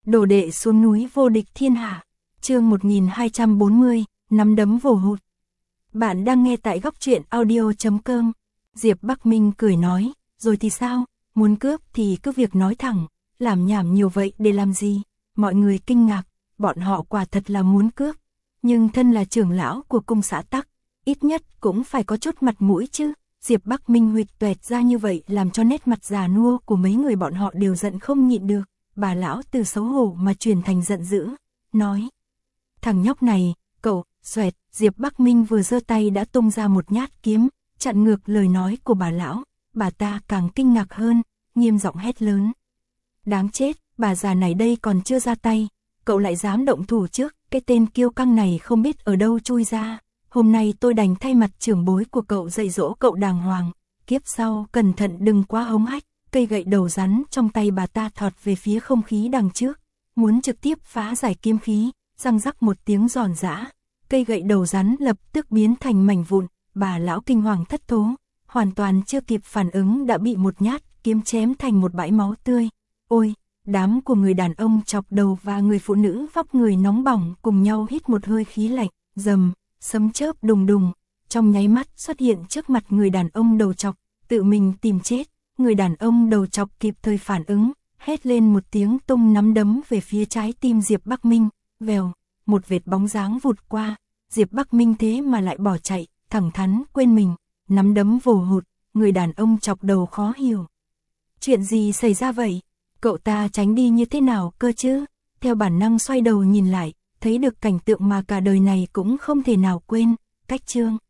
Đồ đệ xuống núi vô địch thiên hạ. Chương 1240, nắm đấm vồ hụt. Bạn đang nghe tại góc truyện audio.com. Diệp Bắc Minh cười nói, rồi thì sao, muốn cướp thì cứ việc nói thẳng, làm nhảm nhiều vậy để làm gì? Mọi người kinh ngạc, bọn họ quả thật là muốn cướp, nhưng thân là trưởng lão của cung xã Tắc, ít nhất cũng phải có chút mặt mũi chứ. Diệp Bắc Minh huỵch toẹt ra như vậy làm cho nét mặt già nua của mấy người bọn họ đều giận không nhịn được. Bà lão từ xấu hổ mà chuyển thành giận dữ, nói: "Thằng nhóc này, cậu." Xoẹt, Diệp Bắc Minh vừa giơ tay đã tung ra một nhát kiếm, chặn ngược lời nói của bà lão. Bà ta càng kinh ngạc hơn, nghiêm giọng hét lớn: "Đáng chết, bà già này đây còn chưa ra tay, cậu lại dám động thủ trước, cái tên kiêu căng này không biết ở đâu chui ra. Hôm nay tôi đành thay mặt trưởng bối của cậu dạy dỗ cậu đàng hoàng, kiếp sau cẩn thận đừng quá hống hách." Cây gậy đầu rắn trong tay bà ta thọt về phía không khí đằng trước, muốn trực tiếp phá giải kiếm khí. Răng rắc một tiếng giòn giã, cây gậy đầu rắn lập tức biến thành mảnh vụn. Bà lão kinh hoàng thất thố, hoàn toàn chưa kịp phản ứng đã bị một nhát kiếm chém thành một bãi máu tươi. Ôi, đám của người đàn ông chọc đầu và người phụ nữ vóc người nóng bỏng cùng nhau hít một hơi khí lạnh. Rầm, sấm chớp đùng đùng, trong nháy mắt xuất hiện trước mặt người đàn ông đầu chọc, tự mình tìm chết. Người đàn ông đầu chọc kịp thời phản ứng, hét lên một tiếng tung nắm đấm về phía trái tim Diệp Bắc Minh. Vèo, một vệt bóng dáng vụt qua, Diệp Bắc Minh thế mà lại bỏ chạy, thẳng thắn quên mình, nắm đấm vồ hụt. Người đàn ông chọc đầu khó hiểu, chuyện gì xảy ra vậy? Cậu ta tránh đi như thế nào cơ chứ? Theo bản năng xoay đầu nhìn lại, thấy được cảnh tượng mà cả đời này cũng không thể nào quên. Cách chương